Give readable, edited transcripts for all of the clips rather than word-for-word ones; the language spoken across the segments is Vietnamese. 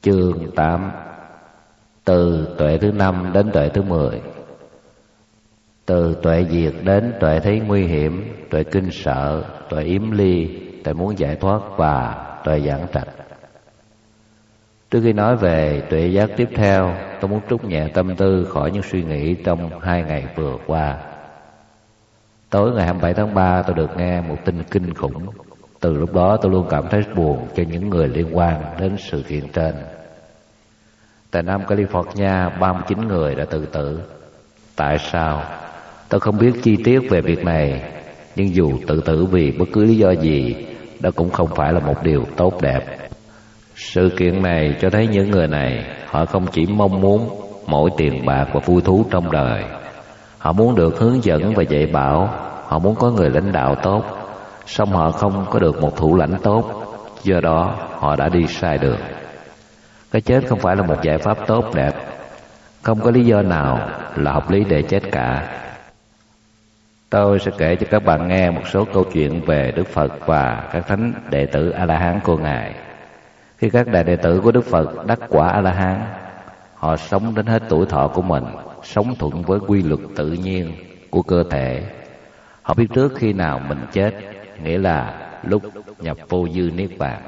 Chương 8. Từ tuệ thứ 5 đến tuệ thứ 10. Từ tuệ diệt đến tuệ thấy nguy hiểm, tuệ kinh sợ, tuệ yếm ly, tuệ muốn giải thoát và tuệ giảng trạch. Trước khi nói về tuệ giác tiếp theo, tôi muốn trút nhẹ tâm tư khỏi những suy nghĩ trong 2 ngày vừa qua. Tối ngày 27 tháng 3 tôi được nghe một tin kinh khủng. Từ lúc đó tôi luôn cảm thấy buồn cho những người liên quan đến sự kiện trên. Tại Nam California, 39 người đã tự tử. Tại sao? Tôi không biết chi tiết về việc này, nhưng dù tự tử vì bất cứ lý do gì, đó cũng không phải là một điều tốt đẹp. Sự kiện này cho thấy những người này, họ không chỉ mong muốn mỗi tiền bạc và vui thú trong đời. Họ muốn được hướng dẫn và dạy bảo, họ muốn có người lãnh đạo tốt, song họ không có được một thủ lãnh tốt, do đó họ đã đi sai đường. Cái chết không phải là một giải pháp tốt đẹp. Không có lý do nào là hợp lý để chết cả. Tôi sẽ kể cho các bạn nghe một số câu chuyện về Đức Phật và các thánh đệ tử A-la-hán của Ngài. Khi các đại đệ tử của Đức Phật đắc quả A-la-hán, họ sống đến hết tuổi thọ của mình, sống thuận với quy luật tự nhiên của cơ thể. Họ biết trước khi nào mình chết, nghĩa là lúc nhập vô dư niết bàn.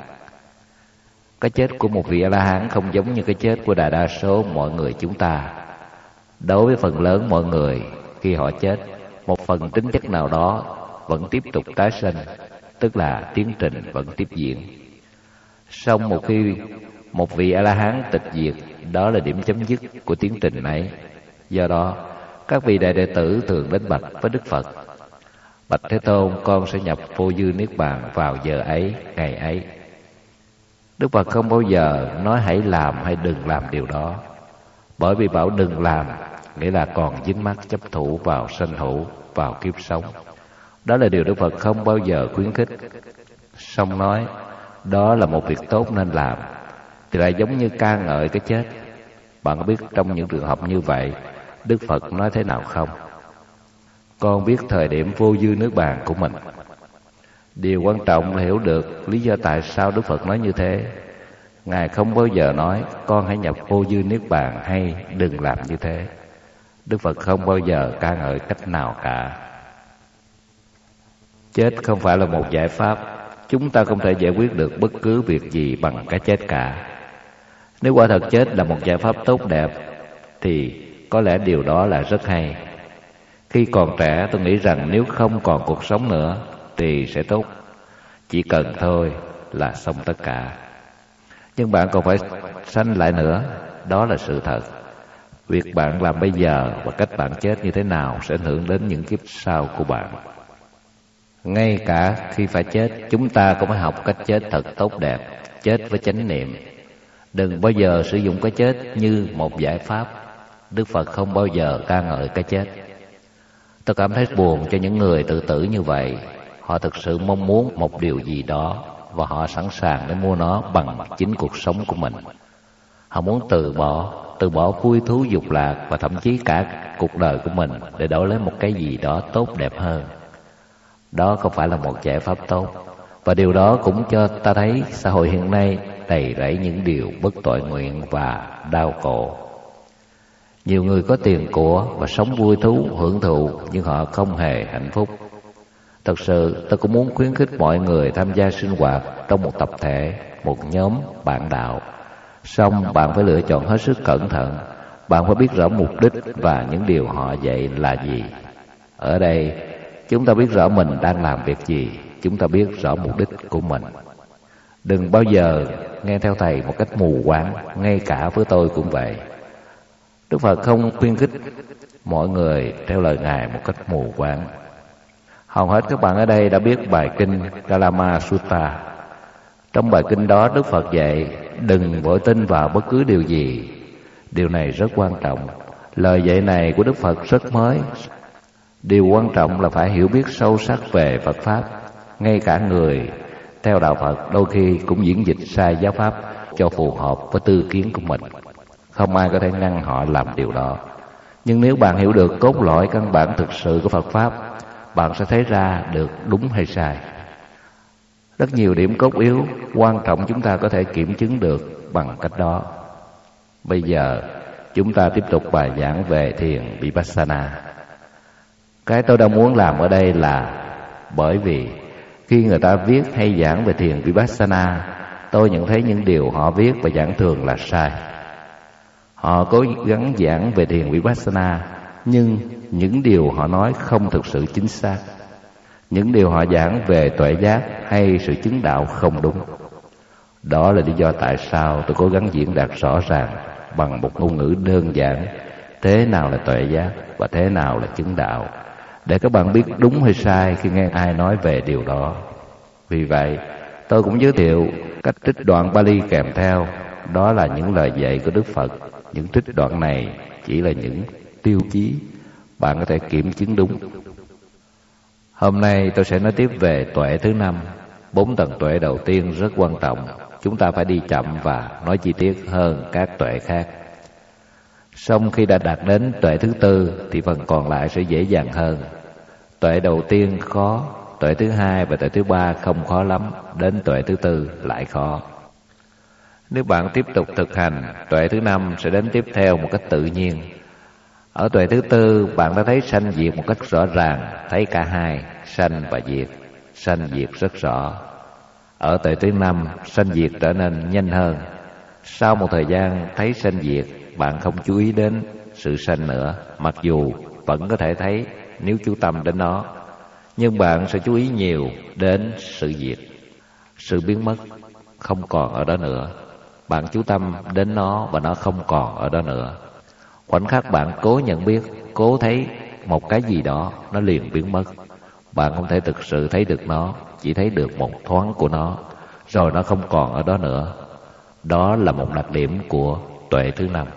Cái chết của một vị A-la-hán không giống như cái chết của đại đa số mọi người chúng ta. Đối với phần lớn mọi người, khi họ chết, một phần tính chất nào đó vẫn tiếp tục tái sinh, tức là tiến trình vẫn tiếp diễn. Song một khi một vị A-la-hán tịch diệt, đó là điểm chấm dứt của tiến trình ấy. Do đó, các vị đại đệ tử thường đến bạch với Đức Phật: Bạch Thế Tôn, con sẽ nhập vô dư niết bàn vào giờ ấy, ngày ấy. Đức Phật không bao giờ nói hãy làm hay đừng làm điều đó, bởi vì bảo đừng làm nghĩa là còn dính mắc chấp thủ vào sanh hữu, vào kiếp sống. Đó là điều Đức Phật không bao giờ khuyến khích. Song nói đó là một việc tốt nên làm thì lại giống như ca ngợi cái chết. Bạn có biết trong những trường hợp như vậy Đức Phật nói thế nào không? Con biết thời điểm vô dư nước bàn của mình. Điều quan trọng là hiểu được lý do tại sao Đức Phật nói như thế. Ngài không bao giờ nói con hãy nhập vô dư niết bàn hay đừng làm như thế. Đức Phật không bao giờ ca ngợi cách nào cả. Chết không phải là một giải pháp. Chúng ta không thể giải quyết được bất cứ việc gì bằng cái chết cả. Nếu quả thật chết là một giải pháp tốt đẹp thì có lẽ điều đó là rất hay. Khi còn trẻ tôi nghĩ rằng nếu không còn cuộc sống nữa thì sẽ tốt. Chỉ cần thôi là xong tất cả. Nhưng bạn còn phải sanh lại nữa. Đó là sự thật. Việc bạn làm bây giờ và cách bạn chết như thế nào sẽ ảnh hưởng đến những kiếp sau của bạn. Ngay cả khi phải chết, chúng ta cũng phải học cách chết thật tốt đẹp, chết với chánh niệm. Đừng bao giờ sử dụng cái chết như một giải pháp. Đức Phật không bao giờ ca ngợi cái chết. Tôi cảm thấy buồn cho những người tự tử như vậy. Họ thực sự mong muốn một điều gì đó và họ sẵn sàng để mua nó bằng chính cuộc sống của mình. Họ muốn từ bỏ vui thú dục lạc và thậm chí cả cuộc đời của mình để đổi lấy một cái gì đó tốt đẹp hơn. Đó không phải là một giải pháp tốt. Và điều đó cũng cho ta thấy xã hội hiện nay đầy rẫy những điều bất tội nguyện và đau khổ. Nhiều người có tiền của và sống vui thú, hưởng thụ, nhưng họ không hề hạnh phúc. Thật sự tôi cũng muốn khuyến khích mọi người tham gia sinh hoạt trong một tập thể, một nhóm bạn đạo. Song bạn phải lựa chọn hết sức cẩn thận. Bạn phải biết rõ mục đích và những điều họ dạy là gì. Ở đây chúng ta biết rõ mình đang làm việc gì. Chúng ta biết rõ mục đích của mình. Đừng bao giờ nghe theo thầy một cách mù quáng. Ngay cả với tôi cũng vậy. Đức Phật không khuyến khích mọi người theo lời Ngài một cách mù quáng. Hầu hết các bạn ở đây đã biết bài kinh Kalama Sutta. Trong bài kinh đó Đức Phật dạy đừng vội tin vào bất cứ điều gì. Điều này rất quan trọng. Lời dạy này của Đức Phật rất mới. Điều quan trọng là phải hiểu biết sâu sắc về Phật Pháp. Ngay cả người theo đạo Phật đôi khi cũng diễn dịch sai giáo pháp cho phù hợp với tư kiến của mình. Không ai có thể ngăn họ làm điều đó. Nhưng nếu bạn hiểu được cốt lõi căn bản thực sự của Phật Pháp, bạn sẽ thấy ra được đúng hay sai. Rất nhiều điểm cốt yếu quan trọng chúng ta có thể kiểm chứng được bằng cách đó. Bây giờ chúng ta tiếp tục bài giảng về thiền Vipassana. Cái tôi đang muốn làm ở đây là bởi vì khi người ta viết hay giảng về thiền Vipassana, tôi nhận thấy những điều họ viết và giảng thường là sai. Họ cố gắng giảng về thiền Vipassana, nhưng những điều họ nói không thực sự chính xác. Những điều họ giảng về tuệ giác hay sự chứng đạo không đúng. Đó là lý do tại sao tôi cố gắng diễn đạt rõ ràng bằng một ngôn ngữ đơn giản thế nào là tuệ giác và thế nào là chứng đạo, để các bạn biết đúng hay sai khi nghe ai nói về điều đó. Vì vậy, tôi cũng giới thiệu cách trích đoạn Pali kèm theo, đó là những lời dạy của Đức Phật. Những trích đoạn này chỉ là những tiêu chí bạn có thể kiểm chứng đúng. Hôm nay tôi sẽ nói tiếp về tuệ thứ 5. 4 tầng tuệ đầu tiên rất quan trọng. Chúng ta phải đi chậm và nói chi tiết hơn các tuệ khác. Song khi đã đạt đến tuệ thứ 4 thì phần còn lại sẽ dễ dàng hơn. Tuệ đầu tiên khó, tuệ thứ 2 và tuệ thứ 3 không khó lắm, đến tuệ thứ 4 lại khó. Nếu bạn tiếp tục thực hành, tuệ thứ 5 sẽ đến tiếp theo một cách tự nhiên. Ở tuệ thứ 4, bạn đã thấy sanh diệt một cách rõ ràng, thấy cả hai, sanh và diệt. Sanh diệt rất rõ. Ở tuệ thứ 5, sanh diệt trở nên nhanh hơn. Sau một thời gian thấy sanh diệt, bạn không chú ý đến sự sanh nữa, mặc dù vẫn có thể thấy nếu chú tâm đến nó. Nhưng bạn sẽ chú ý nhiều đến sự diệt, sự biến mất, không còn ở đó nữa. Bạn chú tâm đến nó và nó không còn ở đó nữa. Khoảnh khắc bạn cố nhận biết, cố thấy một cái gì đó, nó liền biến mất. Bạn không thể thực sự thấy được nó, chỉ thấy được một thoáng của nó, rồi nó không còn ở đó nữa. Đó là một đặc điểm của tuệ thứ 5.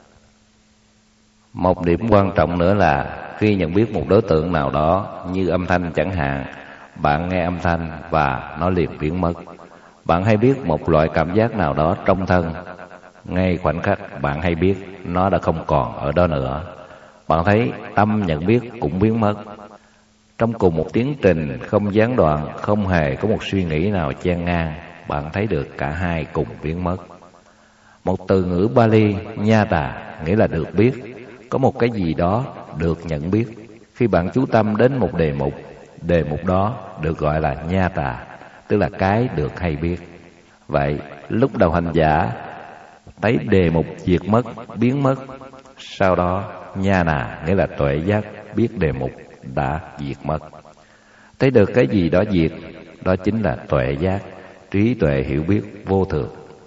Một điểm quan trọng nữa là khi nhận biết một đối tượng nào đó, như âm thanh chẳng hạn, bạn nghe âm thanh và nó liền biến mất. Bạn hay biết một loại cảm giác nào đó trong thân, ngay khoảnh khắc bạn hay biết nó đã không còn ở đó nữa. Bạn thấy tâm nhận biết cũng biến mất. Trong cùng một tiến trình không gián đoạn, không hề có một suy nghĩ nào chen ngang, bạn thấy được cả hai cùng biến mất. Một từ ngữ Pali Nhata nghĩa là được biết, có một cái gì đó được nhận biết. Khi bạn chú tâm đến một đề mục đó được gọi là Nhata, tức là cái được hay biết. Vậy lúc đầu hành giả thấy đề mục diệt mất, biến mất, sau đó Nhana nghĩa là tuệ giác biết đề mục đã diệt mất. Thấy được cái gì đó diệt, đó chính là tuệ giác, trí tuệ hiểu biết vô thường.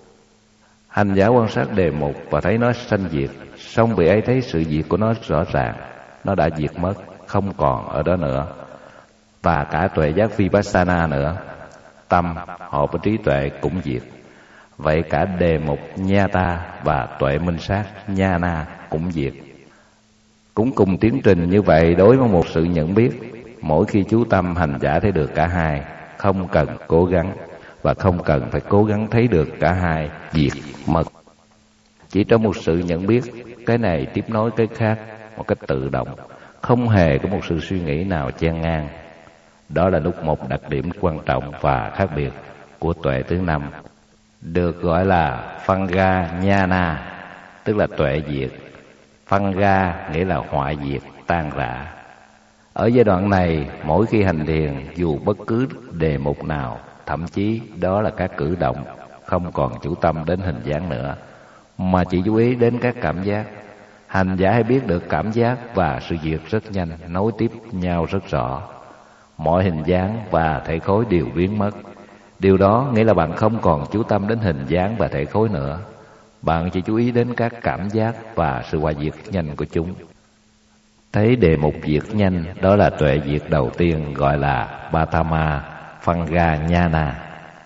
Hành giả quan sát đề mục và thấy nó sanh diệt, song vị ấy thấy sự diệt của nó rõ ràng, nó đã diệt mất, không còn ở đó nữa. Và cả tuệ giác Vipassana nữa, tâm hợp với trí tuệ cũng diệt. Vậy cả đề mục Nhata và tuệ minh sát Nhana cũng diệt. Cũng cùng tiến trình như vậy đối với một sự nhận biết, mỗi khi chú tâm hành giả thấy được cả hai, không cần cố gắng và không cần phải cố gắng thấy được cả hai diệt mất. Chỉ trong một sự nhận biết, cái này tiếp nối cái khác một cách tự động, không hề có một sự suy nghĩ nào chen ngang. Đó là lúc một đặc điểm quan trọng và khác biệt của tuệ thứ 5, được gọi là Phanga Nhana, tức là tuệ diệt. Phanga nghĩa là hoại diệt, tan rã. Ở giai đoạn này, mỗi khi hành thiền, dù bất cứ đề mục nào, thậm chí đó là các cử động, không còn chú tâm đến hình dáng nữa, mà chỉ chú ý đến các cảm giác. Hành giả hay biết được cảm giác và sự diệt rất nhanh, nối tiếp nhau rất rõ. Mọi hình dáng và thể khối đều biến mất. Điều đó nghĩa là bạn không còn chú tâm đến hình dáng và thể khối nữa. Bạn chỉ chú ý đến các cảm giác và sự hoại diệt nhanh của chúng. Thấy đề mục diệt nhanh, đó là tuệ diệt đầu tiên, gọi là Patama Phanga Nhana.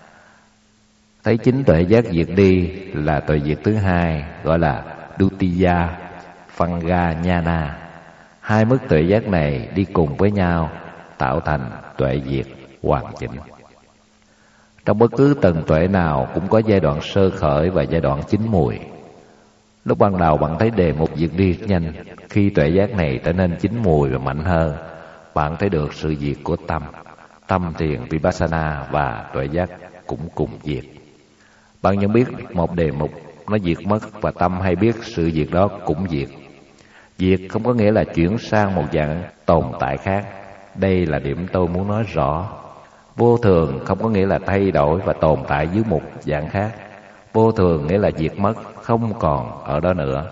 Thấy chính tuệ giác diệt đi là tuệ diệt thứ 2, gọi là Dutiya Phanga Nhana. Hai mức tuệ giác này đi cùng với nhau tạo thành tuệ diệt hoàn chỉnh. Trong bất cứ tầng tuệ nào cũng có giai đoạn sơ khởi và giai đoạn chín mùi. Lúc ban đầu bạn thấy đề mục diệt đi nhanh, khi tuệ giác này trở nên chín mùi và mạnh hơn, bạn thấy được sự diệt của tâm. tâm thiền Vipassana và tuệ giác cũng cùng diệt. Bạn nhận biết một đề mục nó diệt mất, và tâm hay biết sự diệt đó cũng diệt. Diệt không có nghĩa là chuyển sang một dạng tồn tại khác. Đây là điểm tôi muốn nói rõ. Vô thường không có nghĩa là thay đổi và tồn tại dưới một dạng khác. Vô thường nghĩa là diệt mất, không còn ở đó nữa,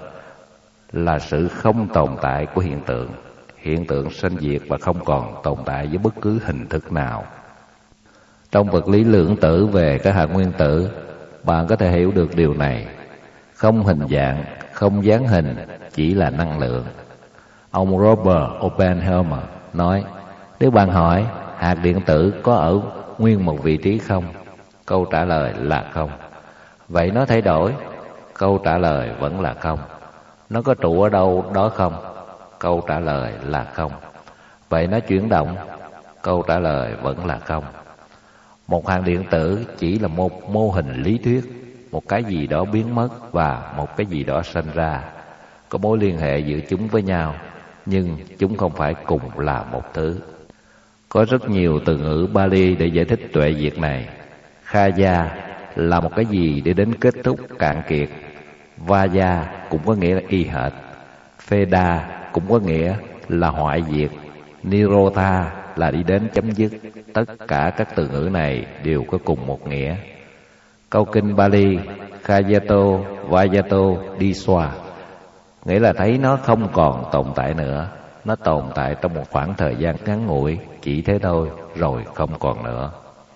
là sự không tồn tại của hiện tượng. Hiện tượng sanh diệt và không còn tồn tại với bất cứ hình thức nào. Trong vật lý lượng tử về các hạt nguyên tử, bạn có thể hiểu được điều này. Không hình dạng, không dáng hình, chỉ là năng lượng. Ông Robert Oppenheimer nói, nếu bạn hỏi hạt điện tử có ở nguyên một vị trí không? Câu trả lời là không. Vậy nó thay đổi? Câu trả lời vẫn là không. Nó có trụ ở đâu đó không? Câu trả lời là không. Vậy nó chuyển động? Câu trả lời vẫn là không. Một hạt điện tử chỉ là một mô hình lý thuyết, một cái gì đó biến mất và một cái gì đó sanh ra. Có mối liên hệ giữa chúng với nhau, nhưng chúng không phải cùng là một thứ. Có rất nhiều từ ngữ Pali để giải thích tuệ diệt này. Khaya là một cái gì để đến kết thúc cạn kiệt. Vaya cũng có nghĩa là y hệt. Veda cũng có nghĩa là hoại diệt. Nirodha là đi đến chấm dứt. Tất cả các từ ngữ này đều có cùng một nghĩa. Câu kinh Pali Khayato Vayato Diswa nghĩa là thấy nó không còn tồn tại nữa. Nó tồn tại trong một khoảng thời gian ngắn ngủi, chỉ thế thôi, rồi không còn nữa.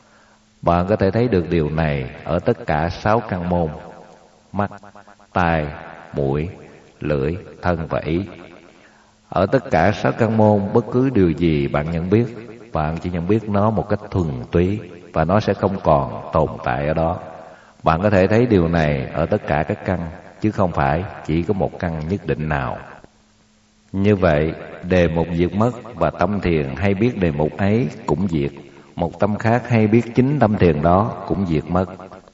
Bạn có thể thấy được điều này ở tất cả 6 căn môn: mắt, tai, mũi, lưỡi, thân và ý. Ở tất cả 6 căn môn, bất cứ điều gì bạn nhận biết, bạn chỉ nhận biết nó một cách thuần túy, và nó sẽ không còn tồn tại ở đó. Bạn có thể thấy điều này ở tất cả các căn, chứ không phải chỉ có một căn nhất định nào. Như vậy, đề mục diệt mất và tâm thiền hay biết đề mục ấy cũng diệt. Một tâm khác hay biết chính tâm thiền đó cũng diệt mất.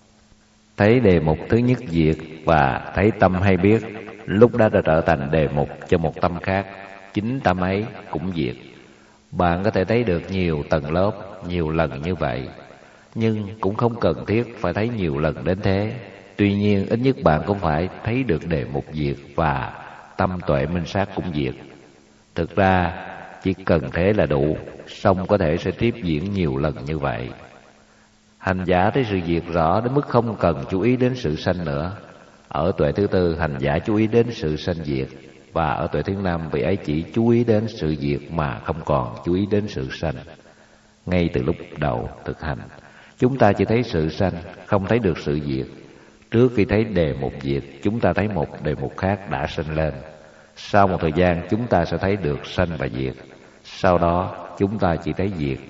Thấy đề mục thứ nhất diệt và thấy tâm hay biết, lúc đó đã trở thành đề mục cho một tâm khác, chính tâm ấy cũng diệt. Bạn có thể thấy được nhiều tầng lớp, nhiều lần như vậy, nhưng cũng không cần thiết phải thấy nhiều lần đến thế. Tuy nhiên, ít nhất bạn cũng phải thấy được đề mục diệt và tâm tuệ minh sát cũng diệt. Thực ra, chỉ cần thế là đủ, song có thể sẽ tiếp diễn nhiều lần như vậy. Hành giả thấy sự diệt rõ đến mức không cần chú ý đến sự sanh nữa. Ở tuệ thứ tư, hành giả chú ý đến sự sanh diệt, và ở tuệ thứ năm, vị ấy chỉ chú ý đến sự diệt mà không còn chú ý đến sự sanh. Ngay từ lúc đầu thực hành, chúng ta chỉ thấy sự sanh, không thấy được sự diệt. Trước khi thấy đề mục diệt, chúng ta thấy một đề mục khác đã sanh lên. Sau một thời gian, chúng ta sẽ thấy được sanh và diệt. Sau đó, chúng ta chỉ thấy diệt.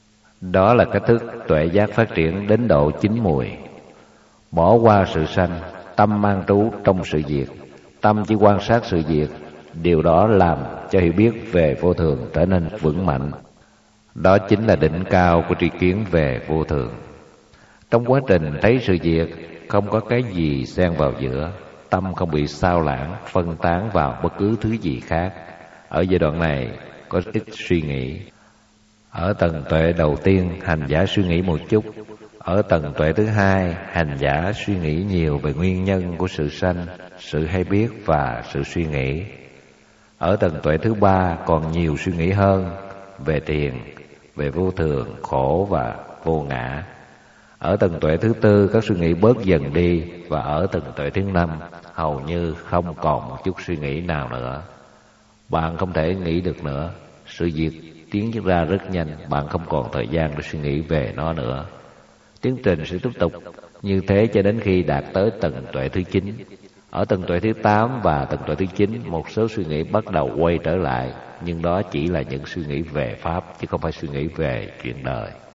Đó là cách thức tuệ giác phát triển đến độ chín mùi. Bỏ qua sự sanh, tâm mang trú trong sự diệt. Tâm chỉ quan sát sự diệt. Điều đó làm cho hiểu biết về vô thường trở nên vững mạnh. Đó chính là đỉnh cao của tri kiến về vô thường. Trong quá trình thấy sự diệt, không có cái gì xen vào giữa. Tâm không bị sao lãng, phân tán vào bất cứ thứ gì khác. Ở giai đoạn này có ít suy nghĩ. Ở tầng tuệ đầu tiên, hành giả suy nghĩ một chút. Ở tầng tuệ thứ hai, hành giả suy nghĩ nhiều về nguyên nhân của sự sanh, sự hay biết và sự suy nghĩ. Ở tầng tuệ thứ ba còn nhiều suy nghĩ hơn về tiền, về vô thường, khổ và vô ngã. Ở tầng tuệ thứ tư, các suy nghĩ bớt dần đi, và ở tầng tuệ thứ năm hầu như không còn một chút suy nghĩ nào nữa. Bạn không thể nghĩ được nữa. Sự diệt tiến ra rất nhanh, bạn không còn thời gian để suy nghĩ về nó nữa. Tiến trình sẽ tiếp tục như thế cho đến khi đạt tới tầng tuệ thứ 9. Ở tầng tuệ thứ 8 và tầng tuệ thứ 9, một số suy nghĩ bắt đầu quay trở lại, nhưng đó chỉ là những suy nghĩ về Pháp, chứ không phải suy nghĩ về chuyện đời.